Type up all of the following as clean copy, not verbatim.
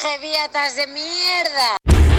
Jeviatas de mierda.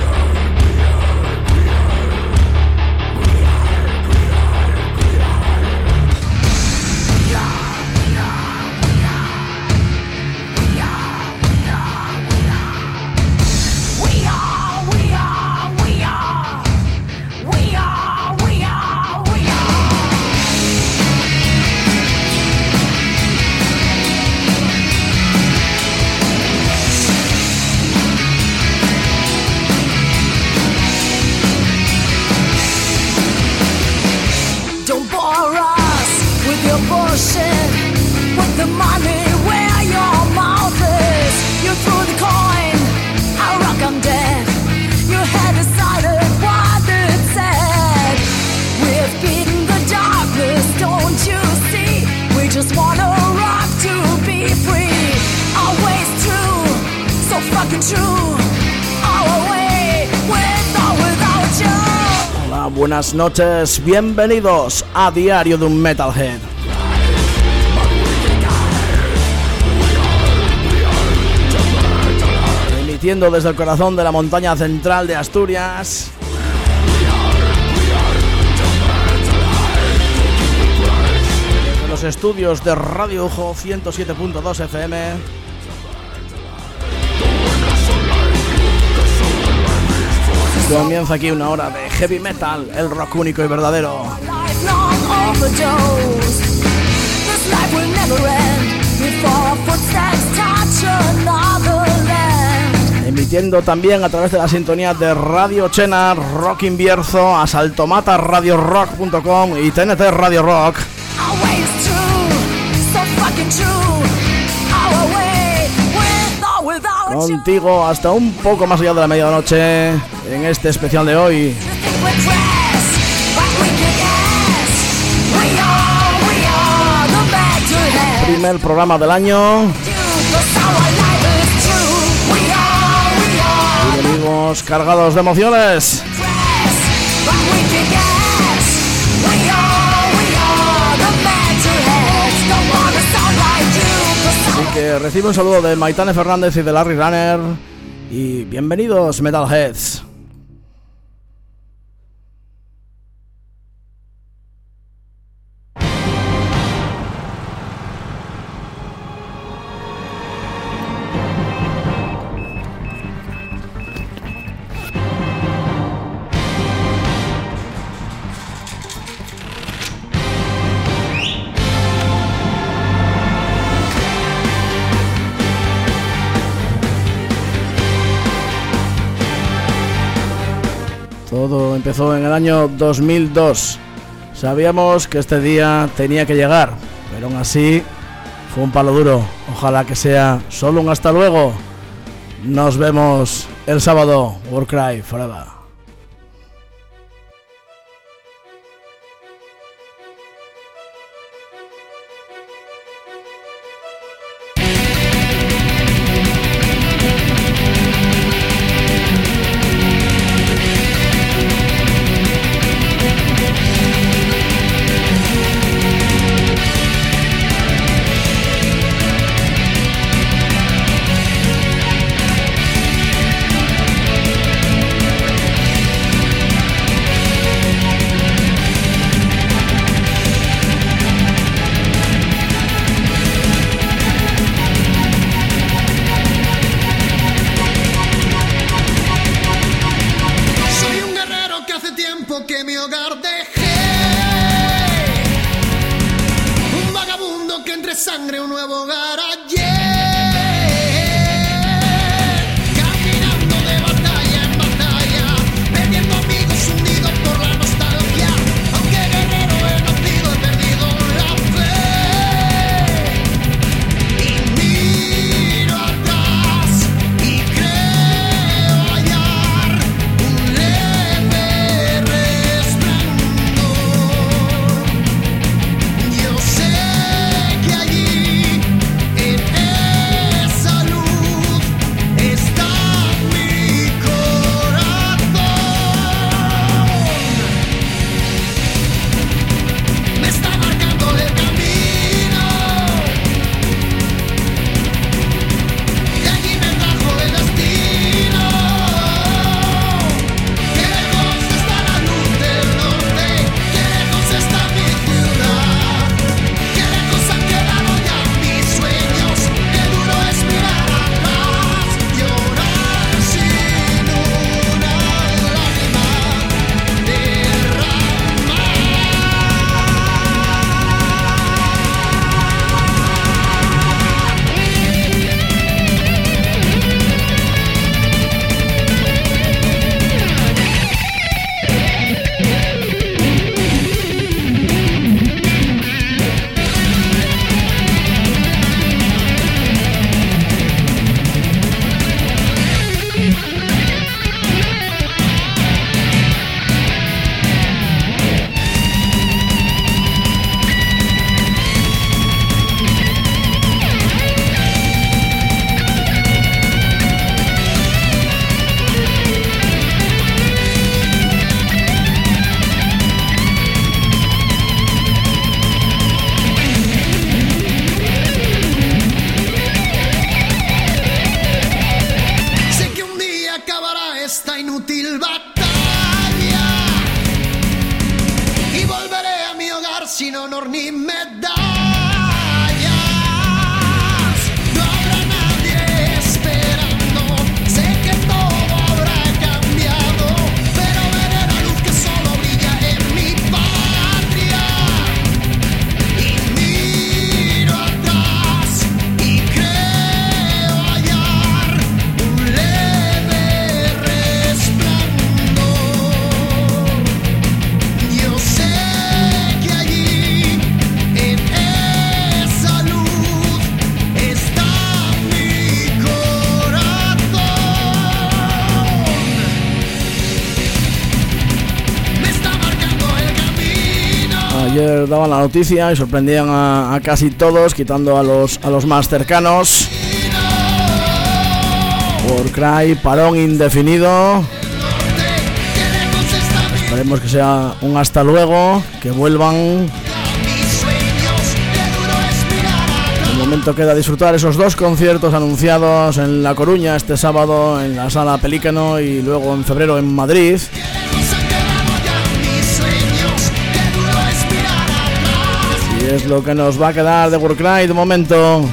Bullshit. Put the money where your mouth is. You threw the coin, I rock, I'm dead. You had decided what it said. We've beaten the darkness, don't you see? We just wanna rock to be free. Always true, so fucking true. Our way, with or without you. Hola, buenas noches, bienvenidos a Diario de un Metalhead. Emitiendo desde el corazón de la montaña central de Asturias. Desde los estudios de Radio Ujo 107.2 FM. Comienza aquí una hora de heavy metal, el rock único y verdadero. Emitiendo también a través de la sintonía de Radio Chena, Rock Invierzo, Asaltomata, RadioRock.com y TNT Radio Rock. Contigo hasta un poco más allá de la medianoche en este especial de hoy. Primer programa del año. Y venimos cargados de emociones. Así que recibo un saludo de Maitane Fernández y de Larry Runner. Y bienvenidos, Metalheads. Todo empezó en el año 2002. Sabíamos que este día tenía que llegar, pero aún así fue un palo duro. Ojalá que sea solo un hasta luego. Nos vemos el sábado. Warcry Forever. Ayer daban la noticia y sorprendían a casi todos, quitando a los más cercanos. Warcry, parón indefinido. Esperemos que sea un hasta luego, que vuelvan. De momento queda disfrutar esos 2 conciertos anunciados en La Coruña este sábado en la Sala Pelícano y luego en febrero en Madrid. Y es lo que nos va a quedar de Warcry de momento.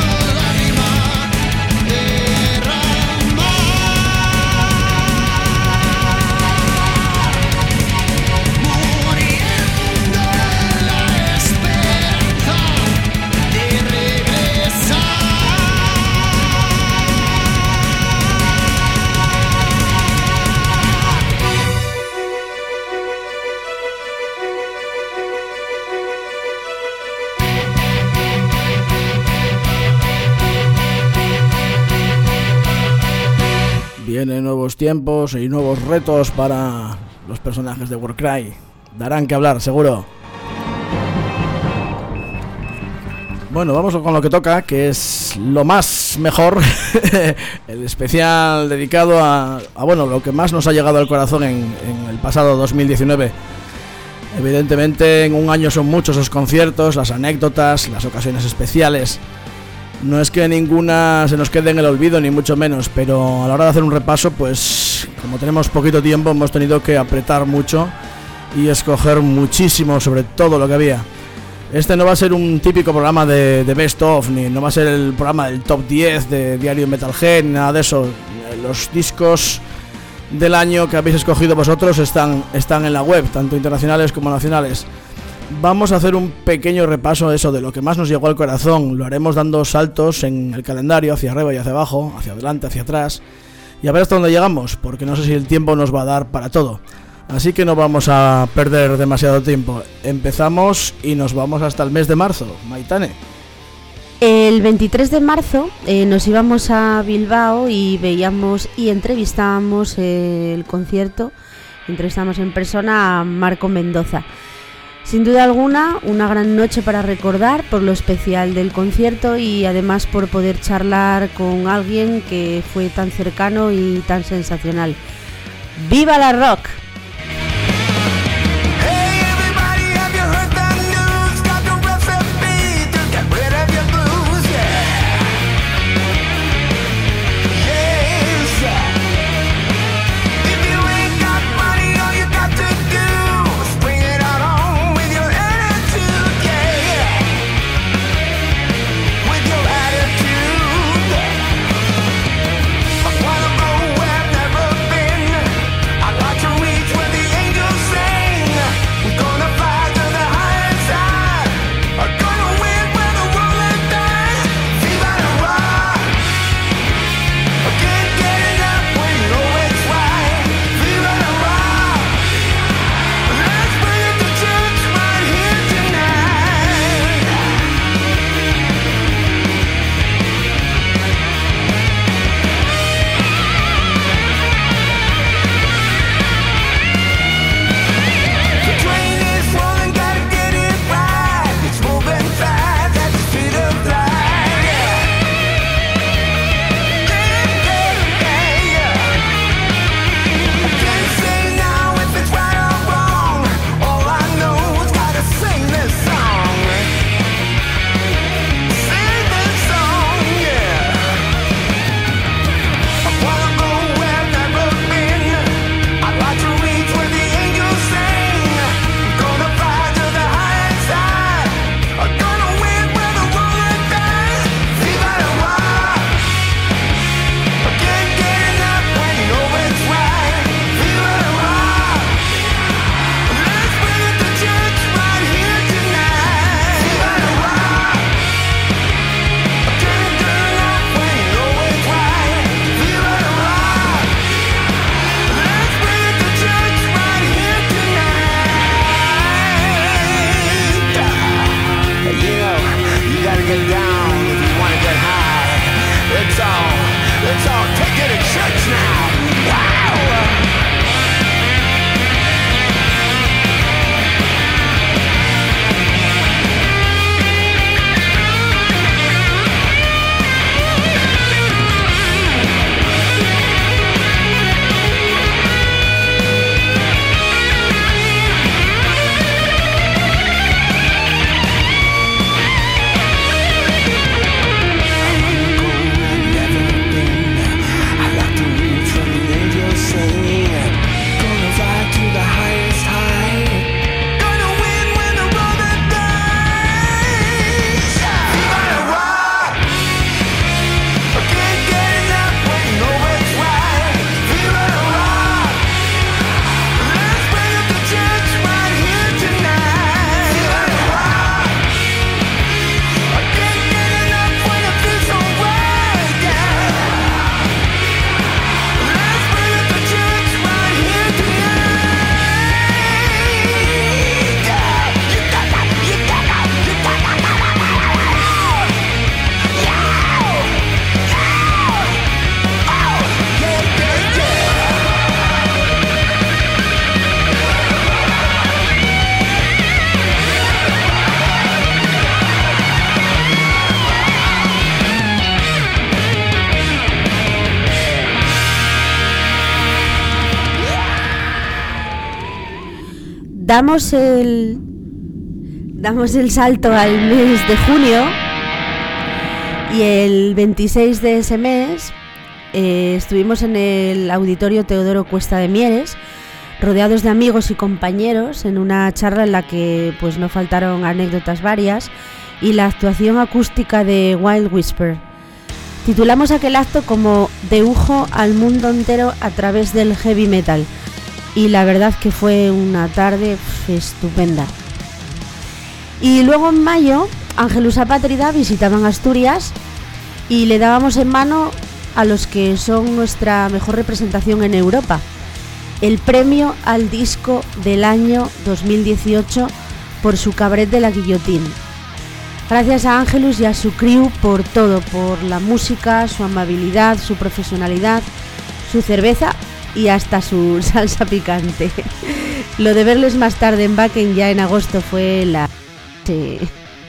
Vienen nuevos tiempos y nuevos retos para los personajes de Warcry. Darán que hablar, seguro. Bueno, vamos con lo que toca, que es lo más mejor. El especial dedicado a bueno, lo que más nos ha llegado al corazón en el pasado 2019. Evidentemente, en un año son muchos los conciertos, las anécdotas, las ocasiones especiales. No es que ninguna se nos quede en el olvido, ni mucho menos, pero a la hora de hacer un repaso, pues como tenemos poquito tiempo, hemos tenido que apretar mucho y escoger muchísimo sobre todo lo que había. Este no va a ser un típico programa de Best Of, ni no va a ser el programa del Top 10 de Diario Metalhead, ni nada de eso. Los discos del año que habéis escogido vosotros están en la web, tanto internacionales como nacionales. Vamos a hacer un pequeño repaso de eso, de lo que más nos llegó al corazón. Lo haremos dando saltos en el calendario, hacia arriba y hacia abajo, hacia adelante, hacia atrás, y a ver hasta dónde llegamos, porque no sé si el tiempo nos va a dar para todo. Así que no vamos a perder demasiado tiempo. Empezamos y nos vamos hasta el mes de marzo. Maitane. El 23 de marzo nos íbamos a Bilbao y veíamos y entrevistábamos el concierto. Entrevistamos en persona a Marco Mendoza. Sin duda alguna, una gran noche para recordar por lo especial del concierto y además por poder charlar con alguien que fue tan cercano y tan sensacional. ¡Viva la rock! Reach Damos el salto al mes de junio y el 26 de ese mes estuvimos en el Auditorio Teodoro Cuesta de Mieres, rodeados de amigos y compañeros, en una charla en la que pues no faltaron anécdotas varias y la actuación acústica de Wild Whisper. Titulamos aquel acto como De Ujo al mundo entero a través del heavy metal, y la verdad que fue una tarde estupenda. Y luego en mayo, Ángelus Apátrida visitaban Asturias y le dábamos en mano a los que son nuestra mejor representación en Europa, el premio al disco del año 2018 por su Cabaret de la Guillotín. Gracias a Ángelus y a su crew por todo, por la música, su amabilidad, su profesionalidad, su cerveza y hasta su salsa picante. Lo de verles más tarde en Wacken ya en agosto fue la... Sí.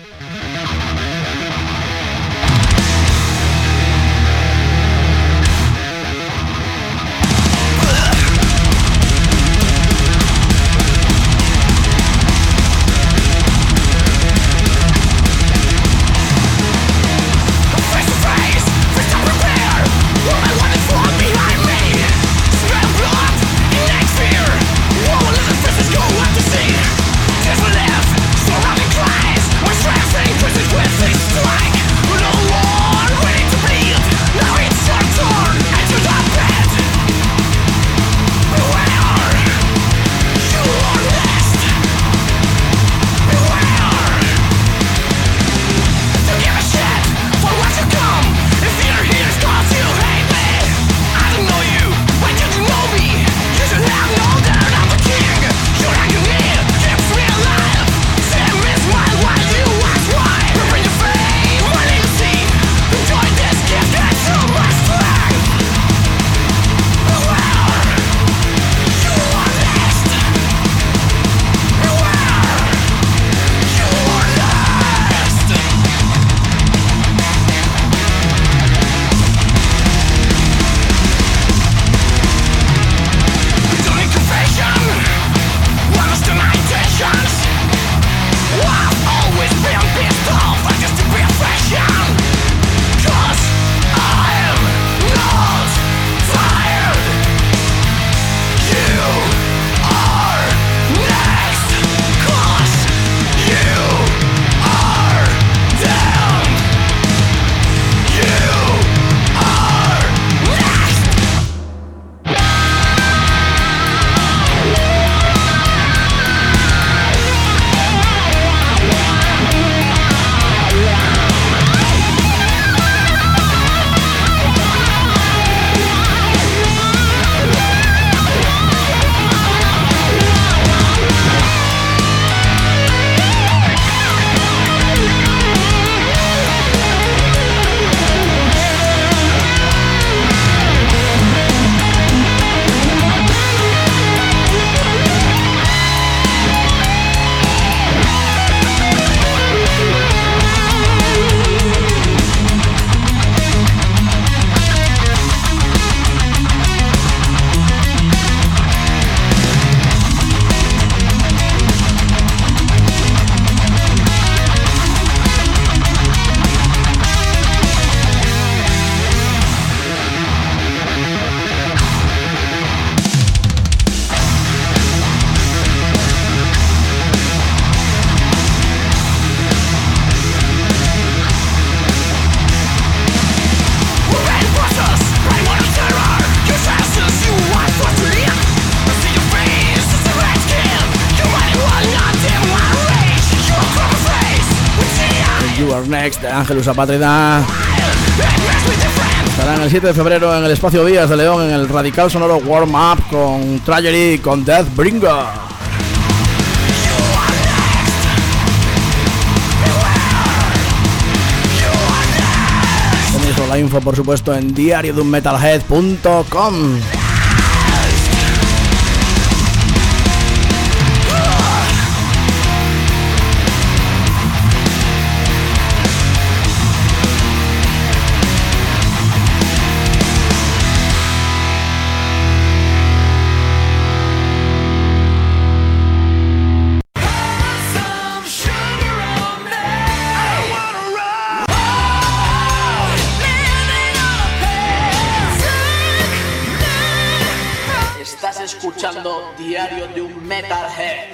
Next de Ángelus Apátrida estarán el 7 de febrero en el Espacio Díaz de León en el Radical Sonoro Warm Up con Tragedy y con Deathbringer. Tenéis toda la info, por supuesto, en diariodunmetalhead.com. escuchando Diario de un Metalhead.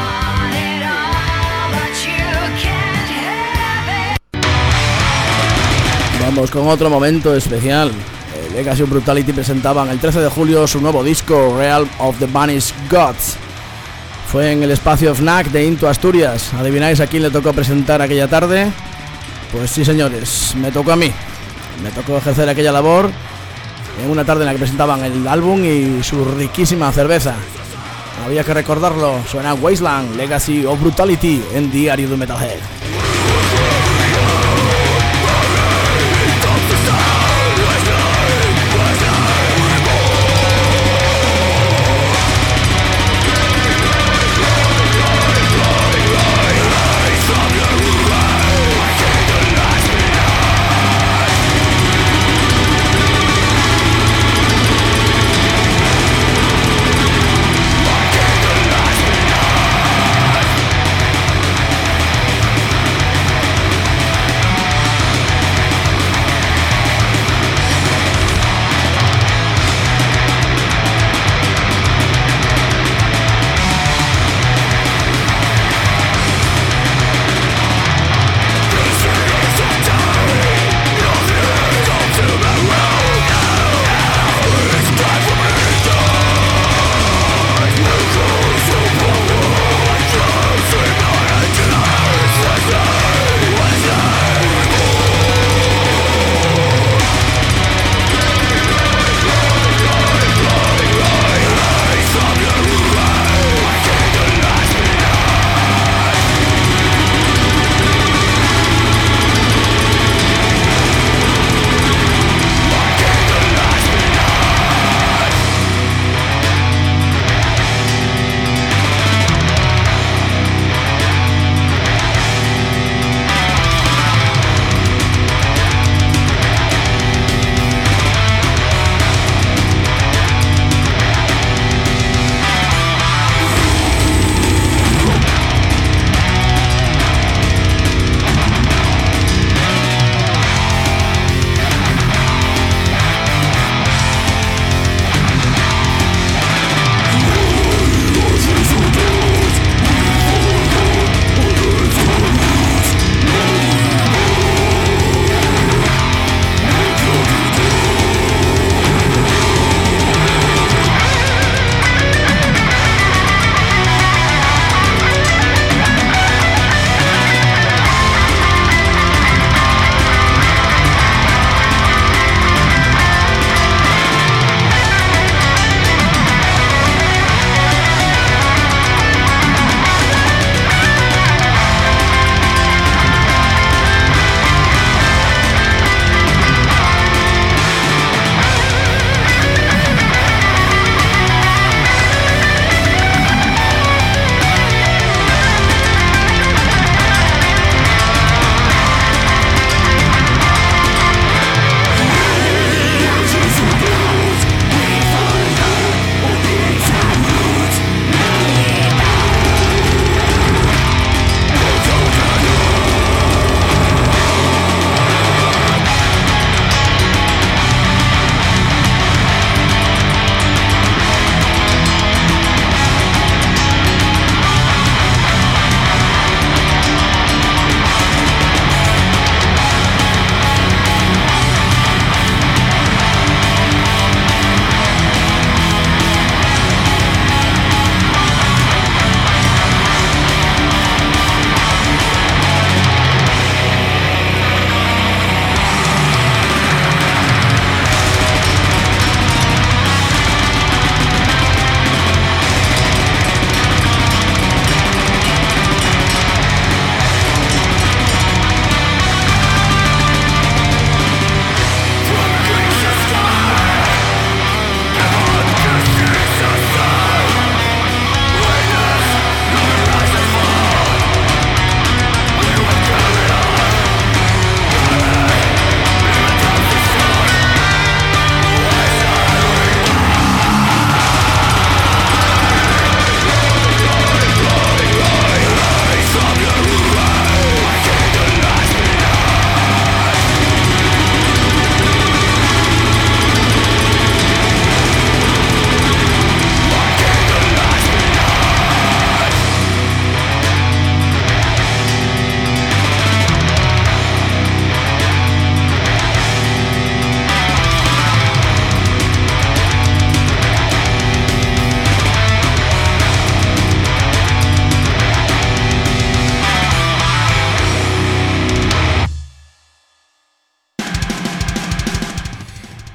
Vamos con otro momento especial. Legacy of Brutality presentaban el 13 de julio su nuevo disco, Realm of the Vanished Gods. Fue en el espacio FNAC de Into Asturias. ¿Adivináis a quién le tocó presentar aquella tarde? Pues sí, señores, me tocó a mí. Me tocó ejercer aquella labor en una tarde en la que presentaban el álbum y su riquísima cerveza. Había que recordarlo. Suena Wasteland, Legacy of Brutality en Diario de un Metalhead.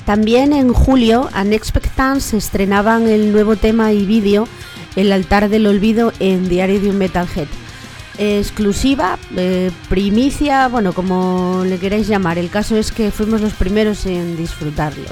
También en julio, Unexpectance estrenaban el nuevo tema y vídeo El altar del olvido en Diario de un Metalhead. Exclusiva, primicia, bueno, como le queráis llamar. El caso es que fuimos los primeros en disfrutarlos.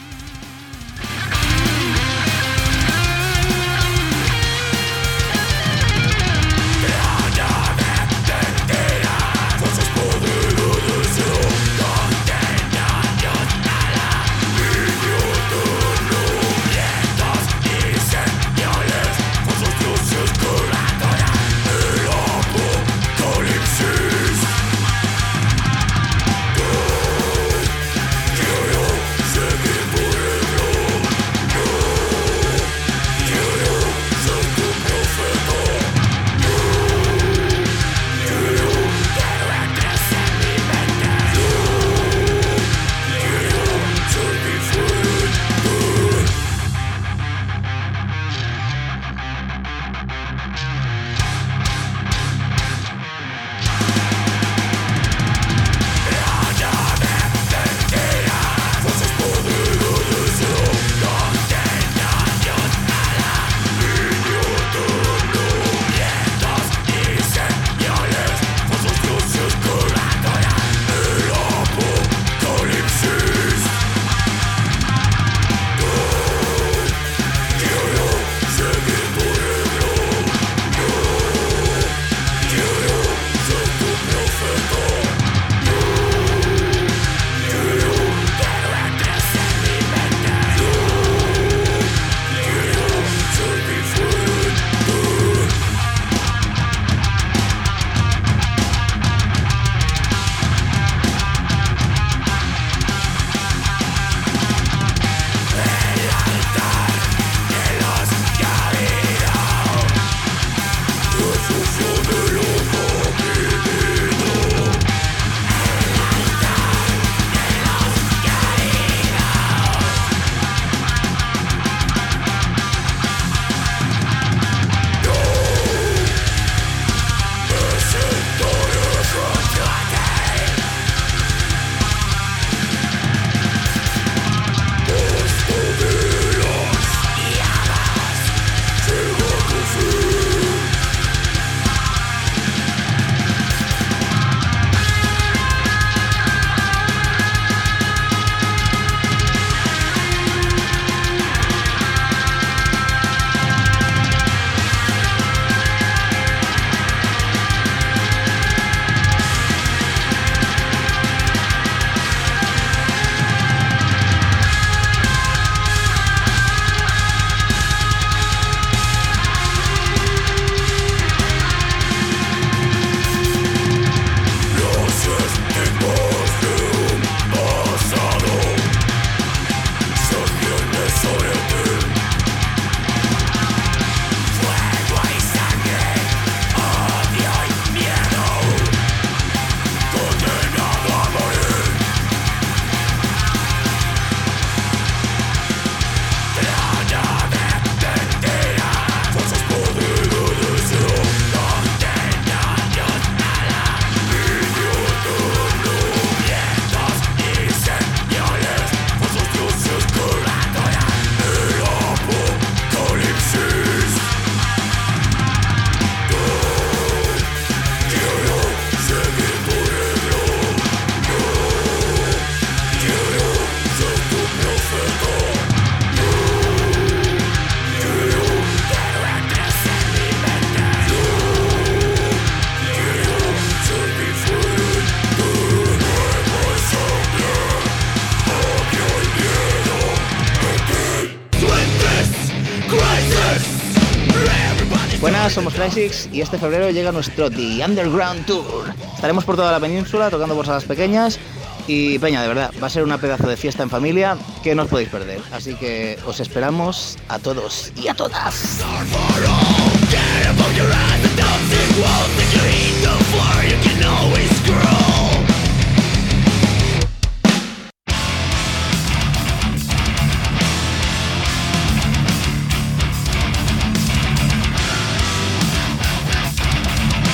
Buenas, somos Crysis y este febrero llega nuestro The Underground Tour. Estaremos por toda la península tocando por salas pequeñas y peña, de verdad, va a ser una pedazo de fiesta en familia que no os podéis perder. Así que os esperamos a todos y a todas.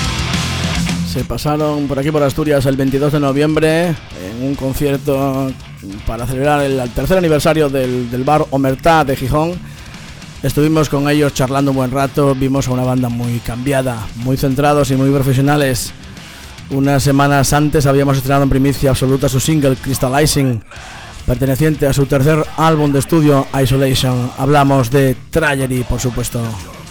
Se pasaron por aquí por Asturias el 22 de noviembre en un concierto para celebrar el tercer aniversario del bar Omertá de Gijón. Estuvimos con ellos charlando un buen rato, vimos a una banda muy cambiada, muy centrados y muy profesionales. Unas semanas antes habíamos estrenado en primicia absoluta su single Crystallizing, perteneciente a su tercer álbum de estudio Isolation. Hablamos de Tragedy, por supuesto.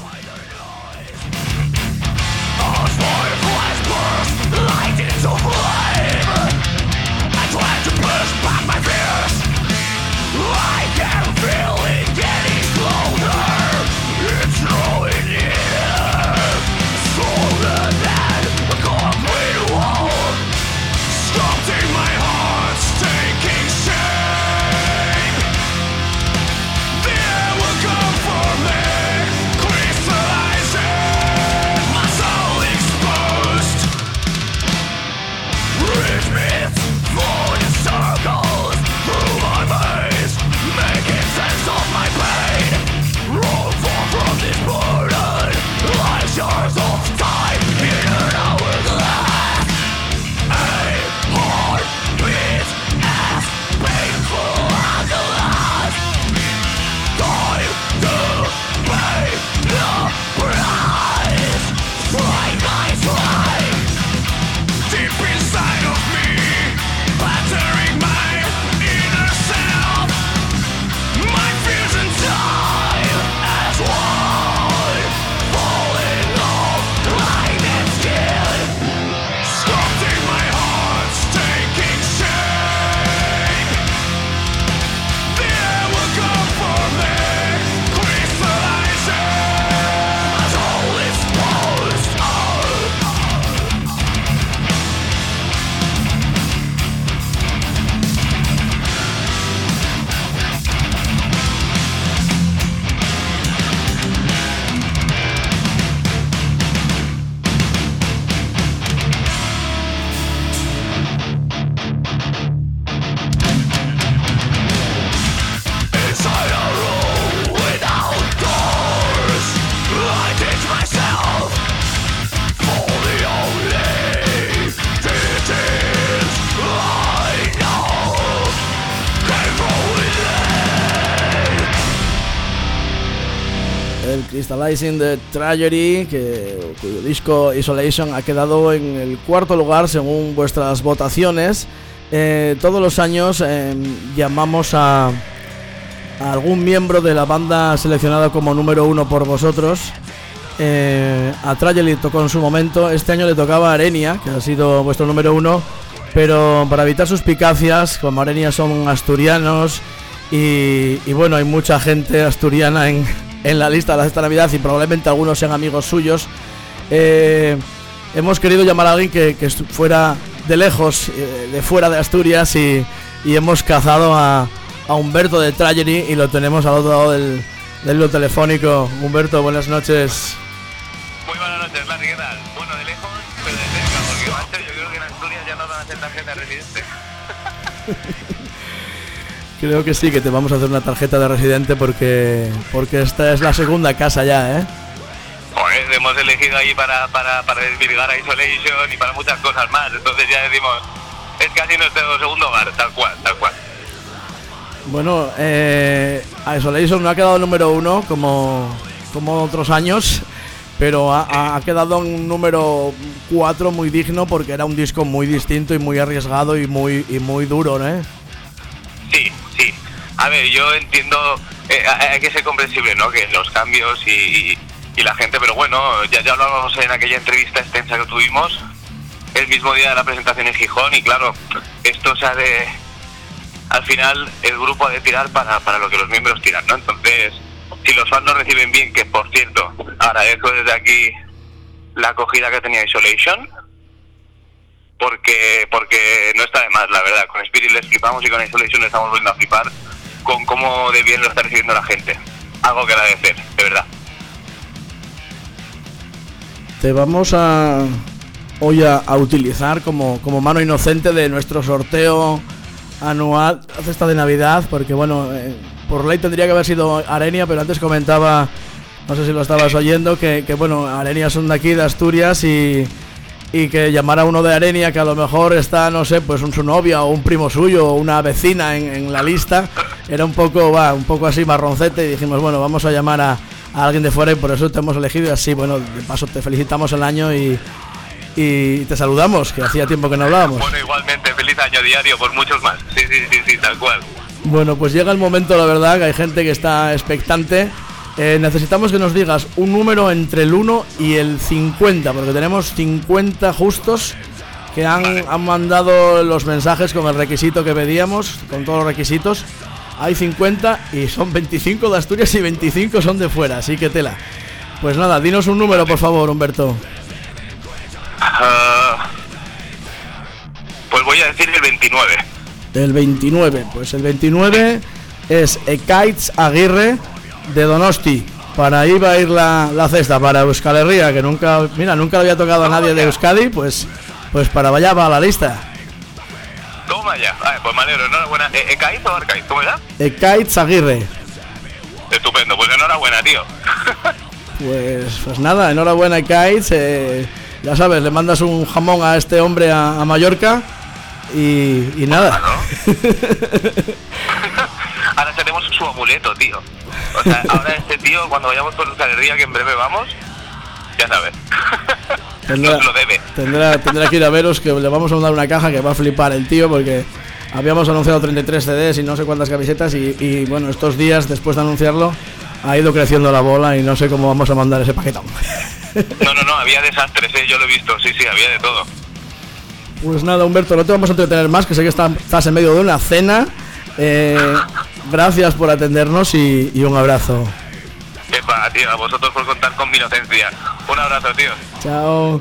Crystallizing de Tragedy, cuyo disco Isolation ha quedado en el cuarto lugar según vuestras votaciones. Todos los años llamamos a algún miembro de la banda seleccionada como número uno por vosotros. A Tragedy tocó en su momento, este año le tocaba a Arenia, que ha sido vuestro número uno, pero para evitar suspicacias, como Arenia son asturianos y bueno, hay mucha gente asturiana en la lista de esta Navidad y probablemente algunos sean amigos suyos, hemos querido llamar a alguien que fuera de lejos, de fuera de Asturias, y hemos cazado a Humberto de Tragedy y lo tenemos al otro lado del hilo telefónico. Humberto, buenas noches. Muy buenas noches, Larry, ¿qué tal? Bueno, de lejos, pero de cerca, porque macho, yo creo que en Asturias ya no van a hacer tarjeta de residente. Creo que sí, que te vamos a hacer una tarjeta de residente porque esta es la segunda casa ya, ¿eh? Joder, hemos elegido ahí para desvirgar a Isolation y para muchas cosas más, entonces ya decimos, es casi nuestro segundo hogar, tal cual. Bueno, Isolation no ha quedado número uno como otros años, pero ha quedado en número 4 muy digno porque era un disco muy distinto y muy arriesgado y muy duro, ¿no? Sí. A ver, yo entiendo, hay que ser comprensible, ¿no? Que los cambios y la gente, pero bueno, ya hablábamos en aquella entrevista extensa que tuvimos el mismo día de la presentación en Gijón y claro, esto se ha de, al final el grupo ha de tirar para lo que los miembros tiran, ¿no? Entonces, si los fans lo reciben bien, que por cierto, agradezco desde aquí la acogida que tenía Isolation, porque no está de más, la verdad. Con Spirit les flipamos y con Isolation les estamos volviendo a flipar con cómo de bien lo está recibiendo la gente. Algo que agradecer, de verdad. Te vamos hoy a utilizar como mano inocente de nuestro sorteo anual, la cesta de Navidad, porque bueno, por ley tendría que haber sido Arenia, pero antes comentaba, no sé si lo estabas oyendo, que bueno, Arenia son de aquí, de Asturias, y y que llamara a uno de Arenia que a lo mejor está, no sé, pues su novia o un primo suyo o una vecina en la lista, era un poco así marroncete, y dijimos, bueno, vamos a llamar a alguien de fuera, y por eso te hemos elegido. Y así, bueno, de paso te felicitamos el año y te saludamos, que hacía tiempo que no hablábamos. Bueno, igualmente, feliz año diario por muchos más. Sí, tal cual. Bueno, pues llega el momento, la verdad, que hay gente que está expectante. Necesitamos que nos digas un número entre el 1 y el 50, porque tenemos 50 justos que han mandado los mensajes con el requisito que pedíamos, con todos los requisitos. Hay 50 y son 25 de Asturias y 25 son de fuera, así que tela. Pues nada, dinos un número, por favor, Humberto. Pues voy a decir el 29. El 29, pues el 29 es Ekaitz Aguirre de Donosti. Para ahí va a ir la cesta para Euskal Herria, que nunca le había tocado a nadie de Euskadi, pues para allá va a la lista. Toma ya. Pues me alegro, enhorabuena. ¿Ekaitz o Arkaitz? ¿Cómo era? Ekaitz Aguirre. Estupendo, pues enhorabuena, tío. Pues nada, enhorabuena, Ekaitz. Ya sabes, le mandas un jamón a este hombre a Mallorca y nada. ¿No? Ahora tenemos su amuleto, tío. O sea, ahora este tío, cuando vayamos por Euskal Herria, que en breve vamos, ya sabes. Nos lo debe. Tendrá que ir a veros, que le vamos a mandar una caja que va a flipar el tío, porque habíamos anunciado 33 CDs y no sé cuántas camisetas, y bueno, estos días después de anunciarlo ha ido creciendo la bola y no sé cómo vamos a mandar ese paquetón. No, había desastres, yo lo he visto, sí, había de todo. Pues nada, Humberto, no te vamos a entretener más, que sé que estás en medio de una cena. Gracias por atendernos y un abrazo. Qué pa, tío, a vosotros por contar con mi inocencia. Un abrazo, tío. Chao.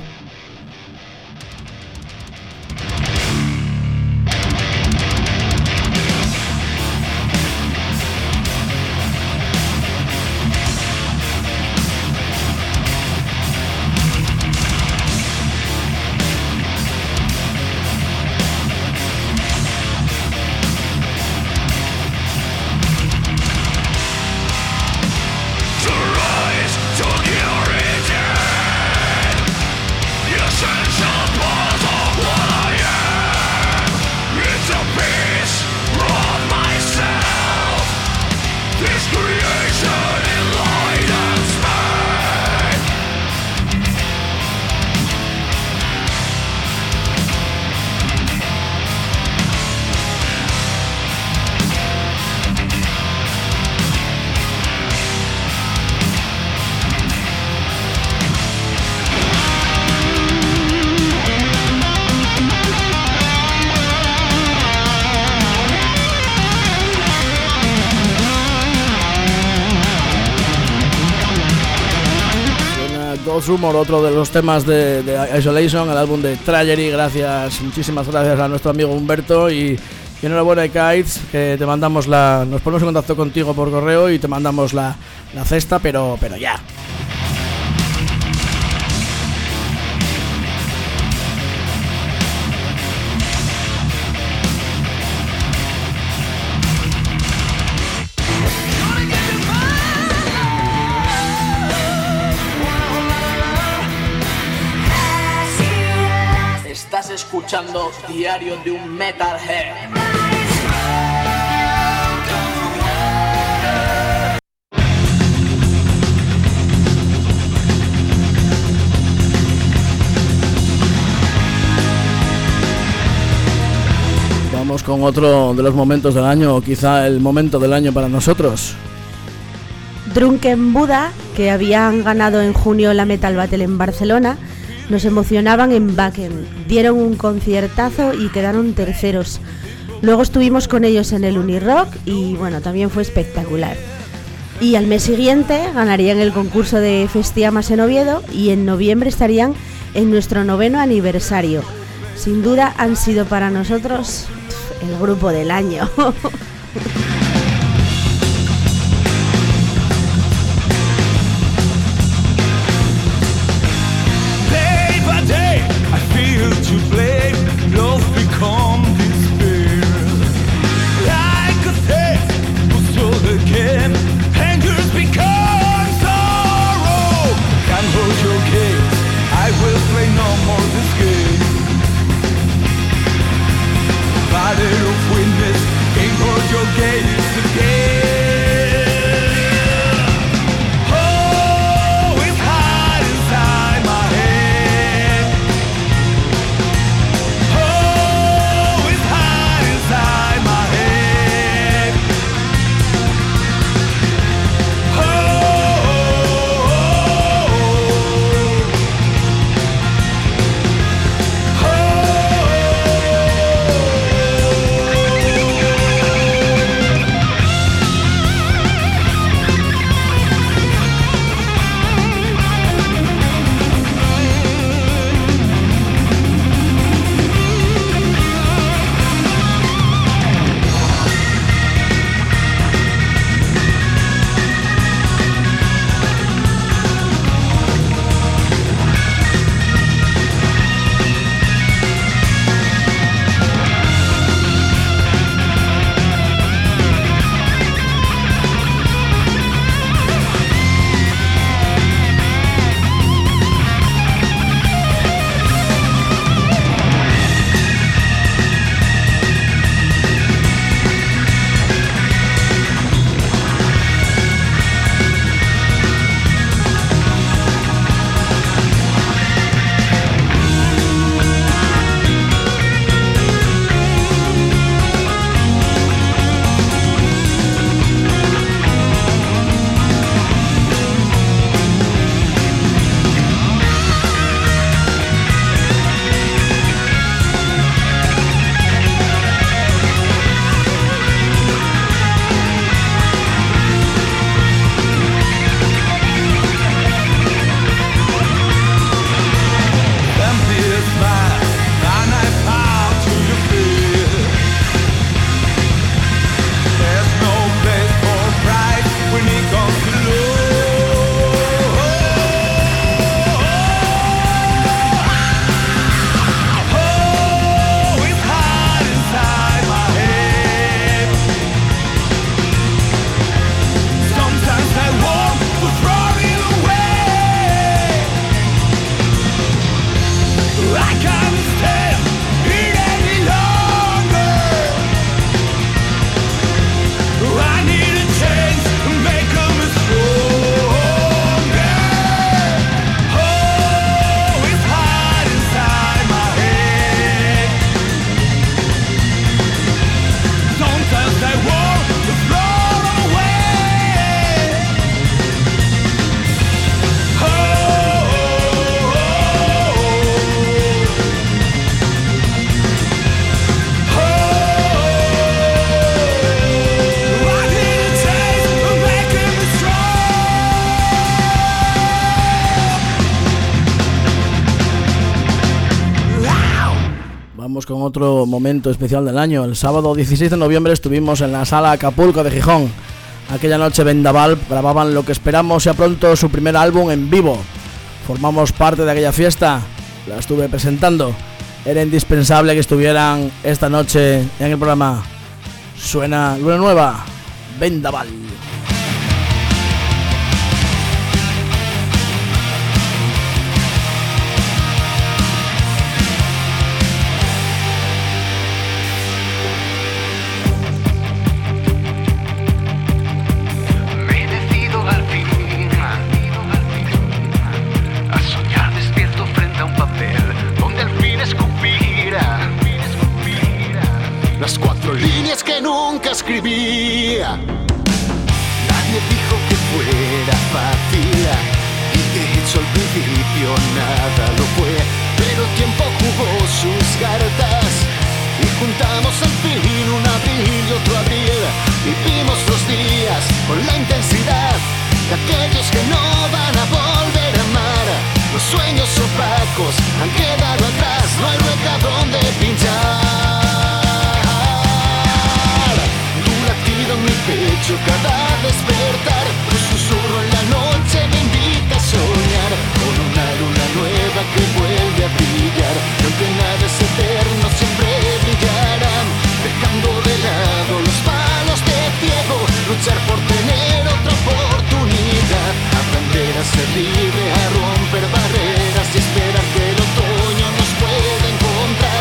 Rumor, otro de los temas de Isolation, el álbum de Tragedy. Muchísimas gracias a nuestro amigo Humberto y enhorabuena, Ekaitz, que te mandamos nos ponemos en contacto contigo por correo y te mandamos la cesta, pero ya. Estás escuchando Diario de un Metalhead. Vamos con otro de los momentos del año, o quizá el momento del año para nosotros. Drunken Buddha, que habían ganado en junio la Metal Battle en Barcelona, nos emocionaban en Wacken, dieron un conciertazo y quedaron terceros. Luego estuvimos con ellos en el Unirock y bueno, también fue espectacular. Y al mes siguiente ganarían el concurso de Festiamas en Oviedo y en noviembre estarían en nuestro 9º aniversario. Sin duda han sido para nosotros el grupo del año. I will play no more this game. otro momento especial del año. El sábado 16 de noviembre estuvimos en la Sala Acapulco de Gijón. Aquella noche Vendaval grababan lo que esperamos sea pronto su primer álbum en vivo. Formamos parte de aquella fiesta, la estuve presentando. Era indispensable que estuvieran esta noche en el programa. Suena Luna Nueva, Vendaval. Escribía. Nadie dijo que fuera fácil, y de hecho al principio nada lo fue, pero el tiempo jugó sus cartas y juntamos al fin un abril y otro abril. Vivimos los días con la intensidad de aquellos que no van a volver a amar. Los sueños opacos han quedado atrás, no hay rueca donde pinchar. En mi pecho cada despertar, un susurro en la noche me invita a soñar con una luna nueva que vuelve a brillar. Y aunque nada es eterno, siempre brillarán, dejando de lado los palos de ciego. Luchar por tener otra oportunidad, aprender a ser libre, a romper barreras y esperar que el otoño nos pueda encontrar.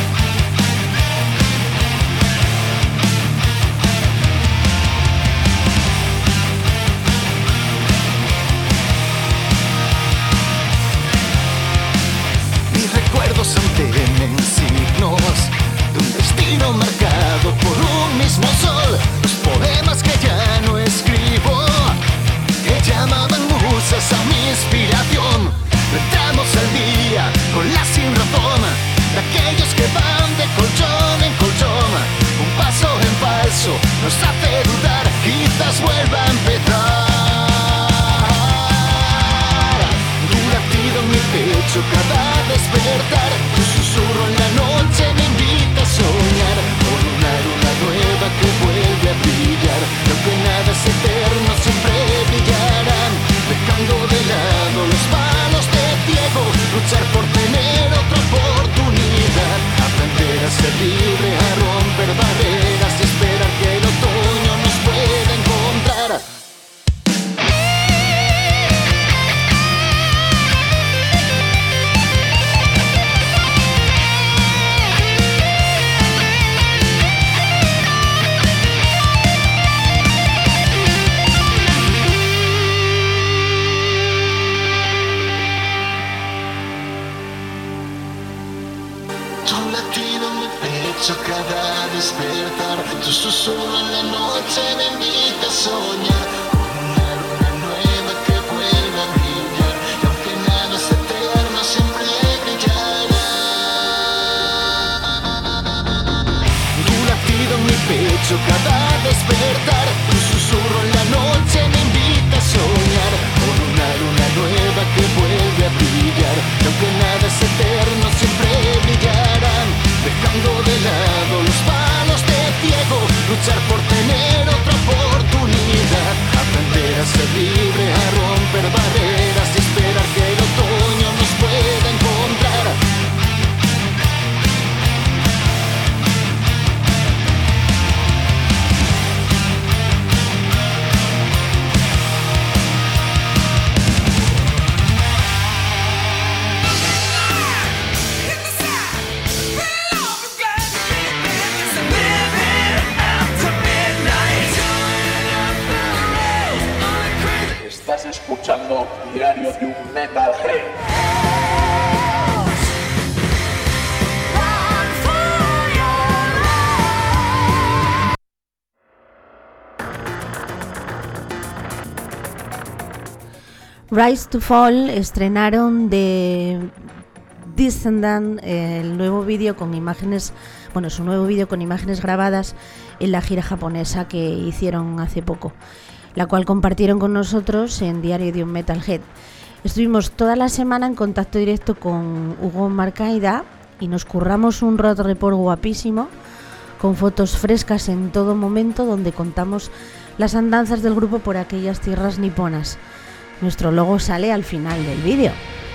Mantienen signos de un destino marcado por un mismo sol. Los poemas que ya no escribo, que llamaban musas a mi inspiración. Entramos al día con la sin razón de aquellos que van de colchón en colchón. Un paso en falso nos hace dudar, quizás vuelva a empezar. Un latido en mi pecho cada despertar, un susurro en la noche me invita a soñar con una luna nueva que vuelve a brillar. Y aunque nada es eterno, siempre brillarán, dejando de lado los palos de ciego. Luchar por tener otra oportunidad, aprender a ser libre, a romper barreras y esperar que el otoño nos pueda encontrar. Cada despertar, tu susurro en la noche me invita a soñar con una luna nueva que vuelve a brillar. Y aunque nada es eterno, siempre brillará. Tu latido en mi pecho cada despertar, tu susurro en la noche me invita a soñar con una luna nueva que vuelve a brillar. Y aunque nada es eterno, siempre brillarán, dejando de lado los palos de ciego. Luchar por tener otra oportunidad, aprender a ser libre, a romper barreras y esperar que el otoño nos pueda encontrar. Estás escuchando Diario de un Metalhead. Rise to Fall estrenaron de Descendant el nuevo vídeo con imágenes, bueno, su nuevo vídeo con imágenes grabadas en la gira japonesa que hicieron hace poco, la cual compartieron con nosotros en Diario de un Metalhead. Estuvimos toda la semana en contacto directo con Hugo Marcaida y nos curramos un road report guapísimo, con fotos frescas en todo momento, donde contamos las andanzas del grupo por aquellas tierras niponas. Nuestro logo sale al final del vídeo.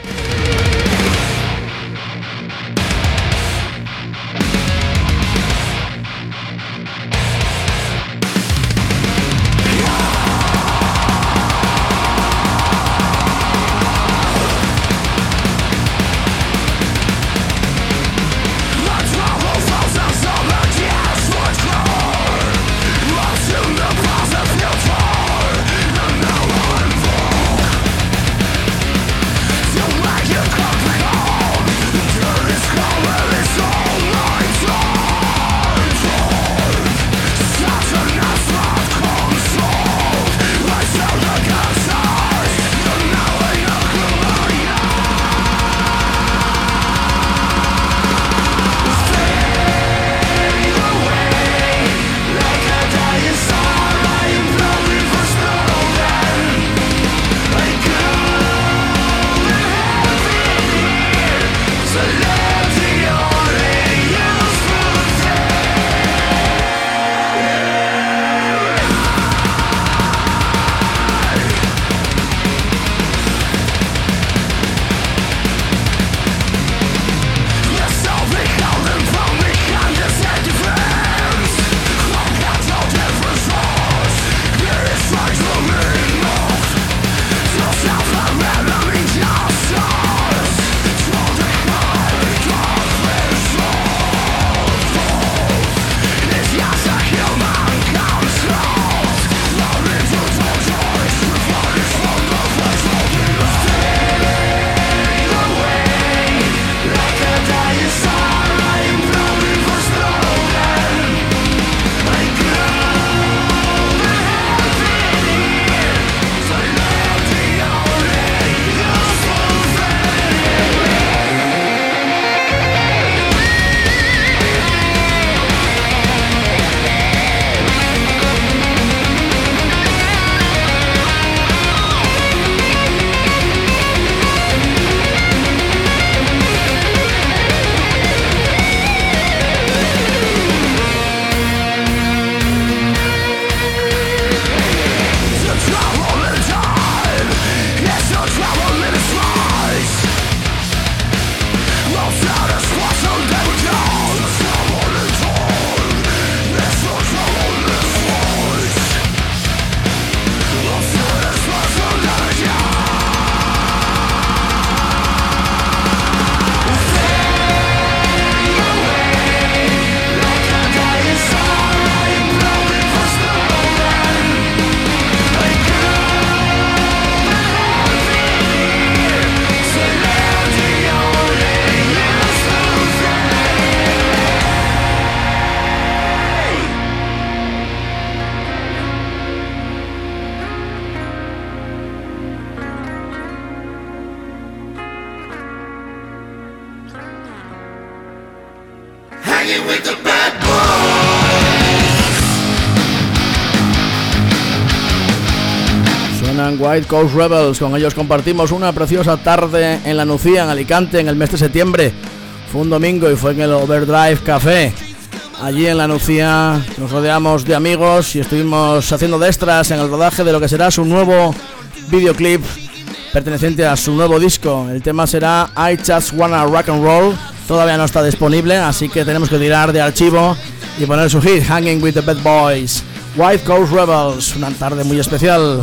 White Coast Rebels, con ellos compartimos una preciosa tarde en La Nucía, en Alicante, en el mes de septiembre. Fue un domingo y fue en el Overdrive Café. Allí en La Nucía nos rodeamos de amigos y estuvimos haciendo de extras en el rodaje de lo que será su nuevo videoclip perteneciente a su nuevo disco. El tema será I Just Wanna Rock and Roll. Todavía no está disponible, así que tenemos que tirar de archivo y poner su hit, Hanging with the Bad Boys. White Coast Rebels, una tarde muy especial.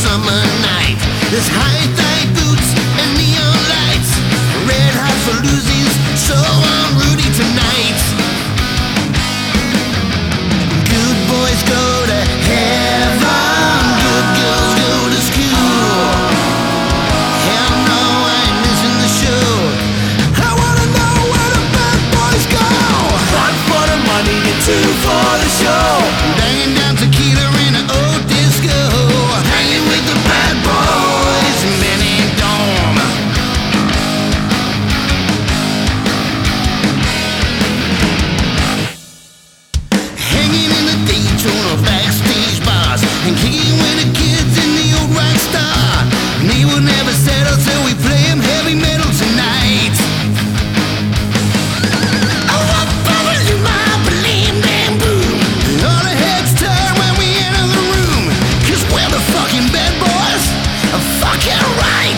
summer night. There's high-thigh boots and neon lights, red hot for losing, so unruly tonight. Good boys go to heaven, good girls go to school. Hell no, I ain't missing the show. I wanna know where the bad boys go. One for the money and two for the show. Banging down tequila in an old disco, hanging with the bad boys in Benidorm. Hanging in the Daytona backstage bars and kicking with the kids in the old rock star. And they will never settle till we play them heavy metal tonight. Oh, what bubble in my blim bam boom. All the heads turn when we enter the room, 'cause we're the fucking bad boys. Fucking right.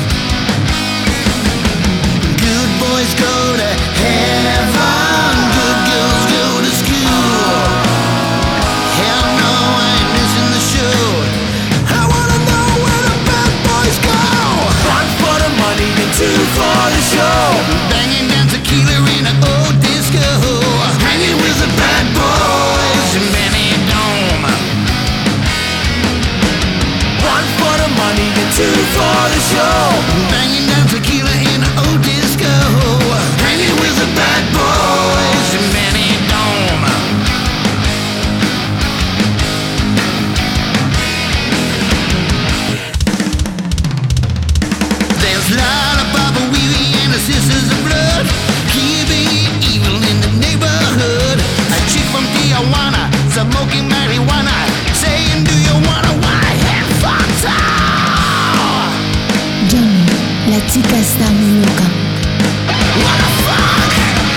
Good boys go to heaven, good girls go to school. Hell no, I ain't missing the show. I wanna know where the bad boys go. One for the money and two for the show. Banging down tequila in an old disco, hanging with the bad boys in Benidorm. One for the money and two for the show. Banging down tequila in an old disco, hanging with the bad boys in Benidorm. There's Lollipop, Weenie, and the Sisters of Blood, keeping it evil in the neighborhood. A chick from Tijuana, smoking marijuana, saying, do you wanna have fun? Johnny, la chica está muy loca. What the fuck?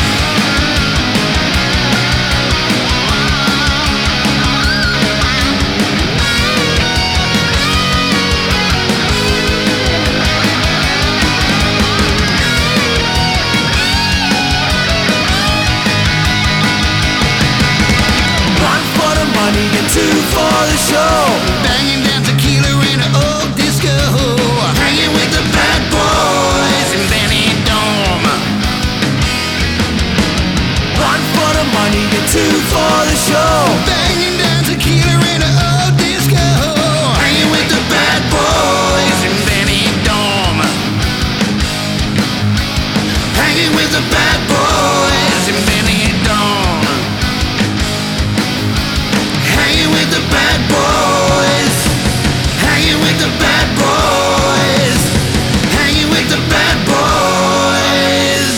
One for the money and two for the show. Banging down tequila in an old disco, hanging with the bad boys in Benidorm. One for the money and two for the show. Banging down tequila in an old disco, hanging with the bad boys in Benidorm. Hanging with the bad boys in Benidorm. Hanging with the bad boys. Hanging with the bad boys. Hanging with the bad boys.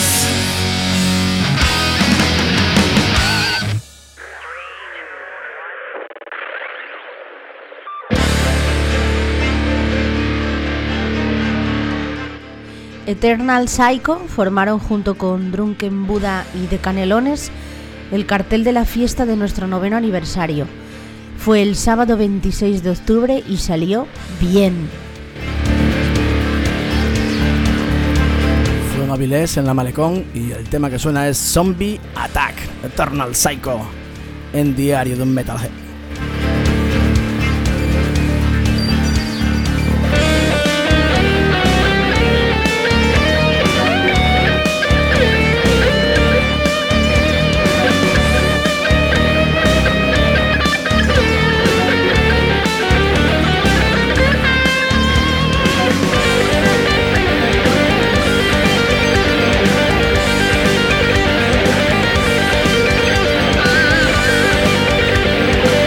Eternal Psycho formaron junto con Drunken Buddha y The Canelones el cartel de la fiesta de nuestro 9º aniversario. Fue el sábado 26 de octubre y salió bien. Fue en Avilés, en la Malecón, y el tema que suena es Zombie Attack, Eternal Psycho, en Diario de un Metalhead. One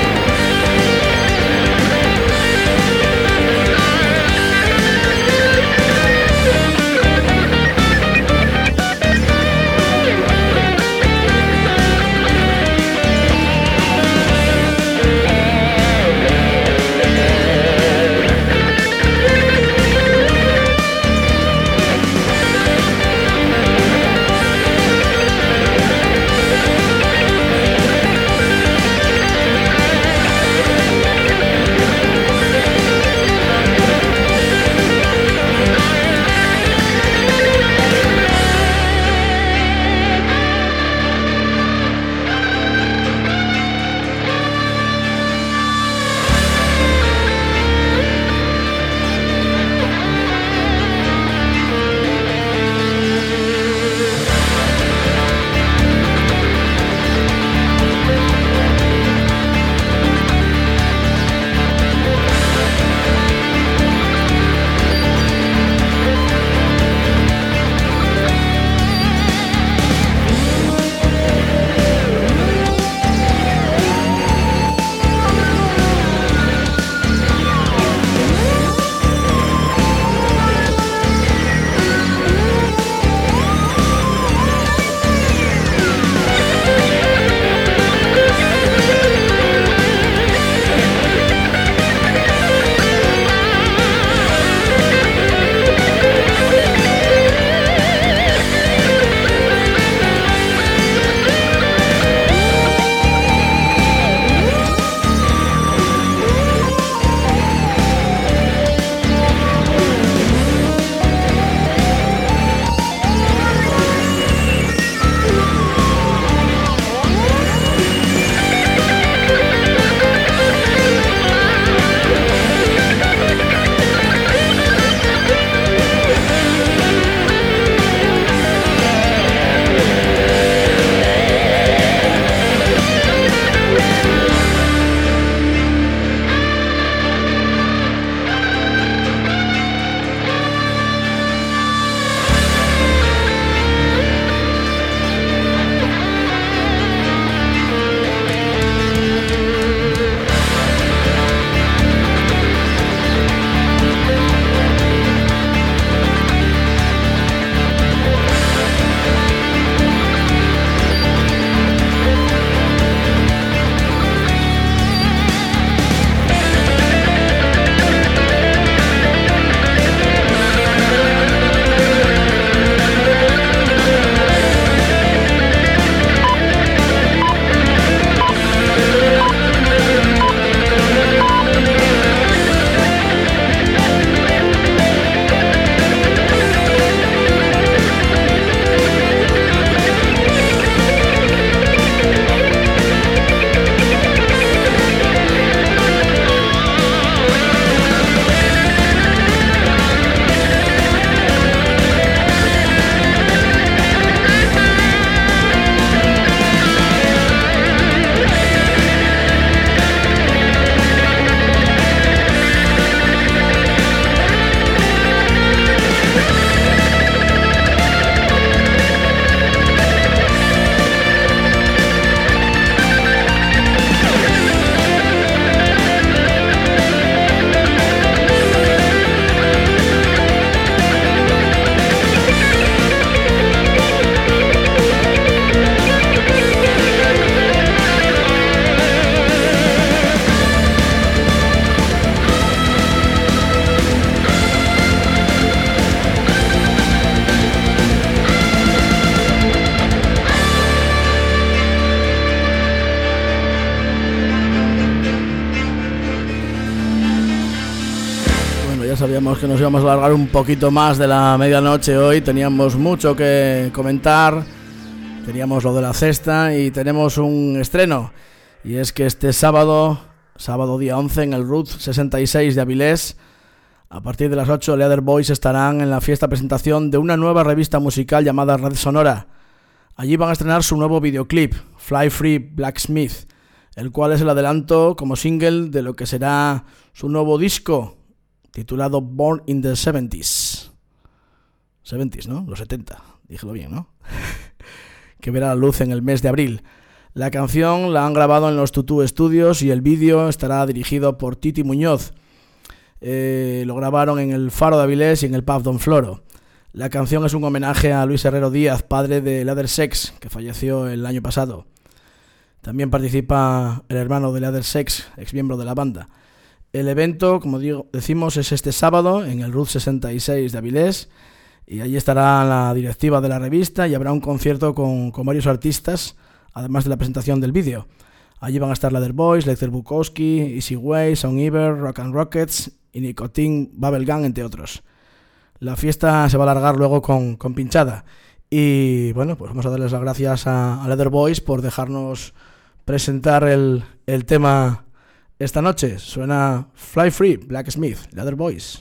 sabíamos que nos íbamos a alargar un poquito más de la medianoche hoy. Teníamos mucho que comentar. Teníamos lo de la cesta y tenemos un estreno. Y es que este sábado día 11, en el Route 66 de Avilés, a partir de las 8, Leather Boys estarán en la fiesta presentación de una nueva revista musical llamada Red Sonora. Allí van a estrenar su nuevo videoclip, Fly Free Blacksmith, el cual es el adelanto como single de lo que será su nuevo disco, titulado Born in the 70s. 70s, ¿no? Los 70, díjelo bien, ¿no? Que verá la luz en el mes de abril. La canción la han grabado en los Tutu Studios y el vídeo estará dirigido por Titi Muñoz. Lo grabaron en el Faro de Avilés y en el Pub Don Floro. La canción es un homenaje a Luis Herrero Díaz, padre de Leather Sex, que falleció el año pasado. También participa el hermano de Leather Sex, ex miembro de la banda. El evento, como decimos, es este sábado en el Route 66 de Avilés, y allí estará la directiva de la revista y habrá un concierto con varios artistas, además de la presentación del vídeo. Allí van a estar Leather Boys, Lester Bukowski, Easy Way, Sound Ever, Rock and Rockets y Nicotine Bubblegum, entre otros. La fiesta se va a alargar luego con pinchada. Y bueno, pues vamos a darles las gracias a Leather Boys por dejarnos presentar el tema esta noche. Suena Fly Free Blacksmith, Leather Boys.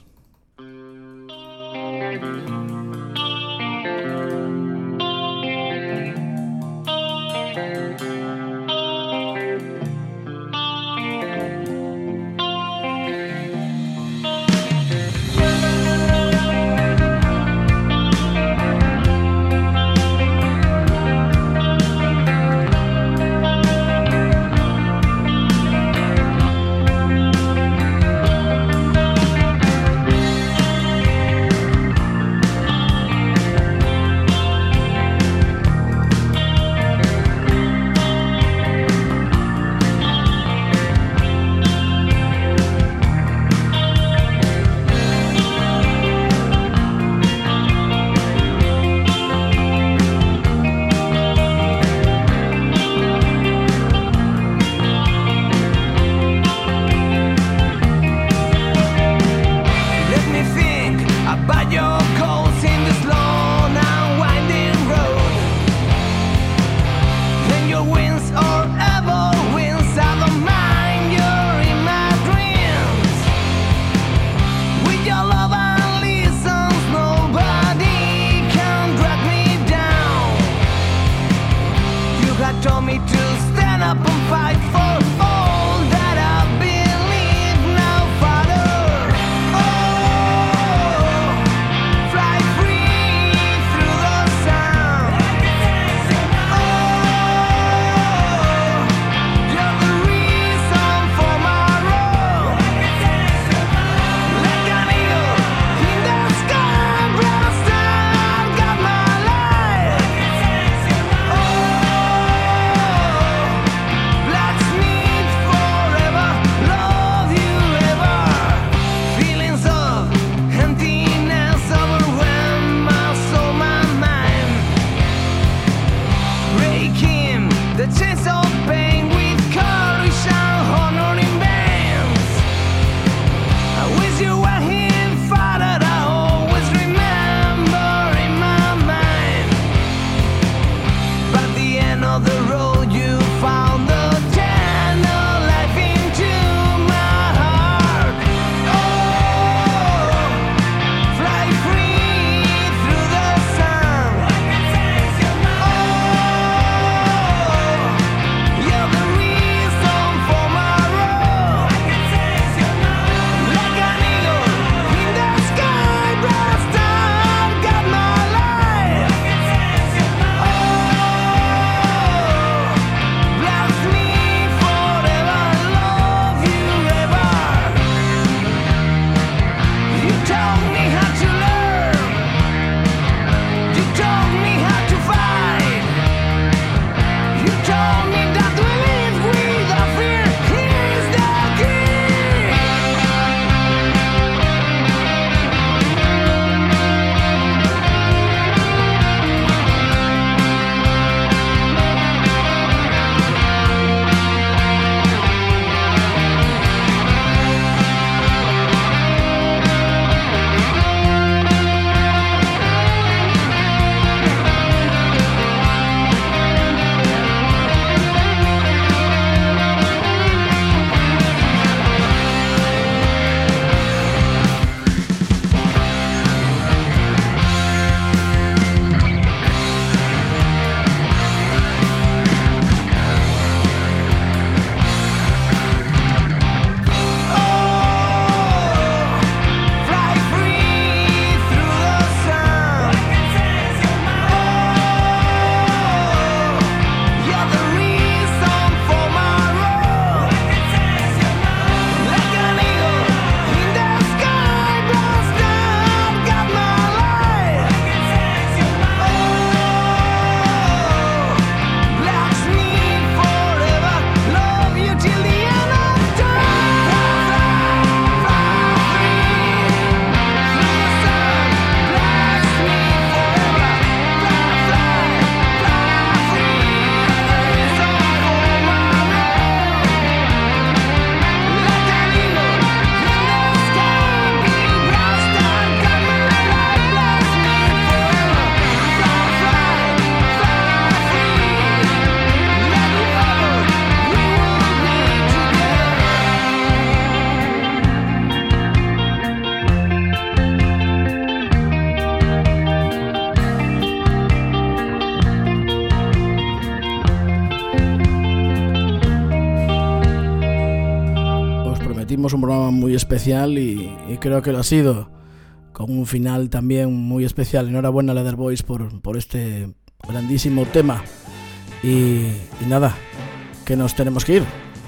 teníamos un programa muy especial y creo que lo ha sido, con un final también muy especial. Enhorabuena a Leather Boys por este grandísimo tema. Y nada, que nos tenemos que ir.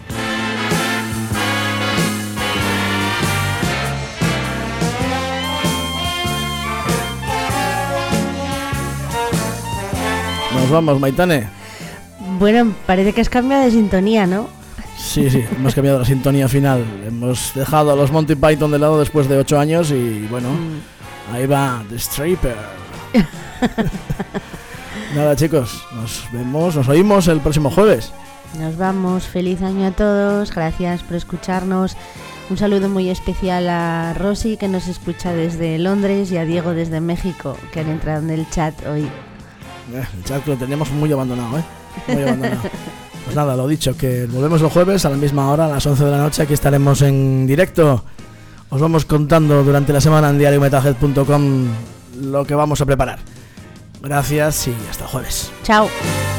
Nos vamos, Maitane. Bueno, parece que has cambiado de sintonía, ¿no? Sí, hemos cambiado la sintonía final. Hemos dejado a los Monty Python de lado después de 8 años y bueno, ahí va The Stripper. Nada, chicos, nos oímos el próximo jueves. Nos vamos, feliz año a todos, gracias por escucharnos. Un saludo muy especial a Rosy, que nos escucha desde Londres, y a Diego desde México, que han entrado en el chat hoy. El chat lo teníamos muy abandonado, muy abandonado. Pues nada, lo dicho, que volvemos el jueves a la misma hora, a las 11 de la noche. Aquí estaremos en directo. Os vamos contando durante la semana en diariometalhead.com lo que vamos a preparar. Gracias y hasta el jueves. Chao.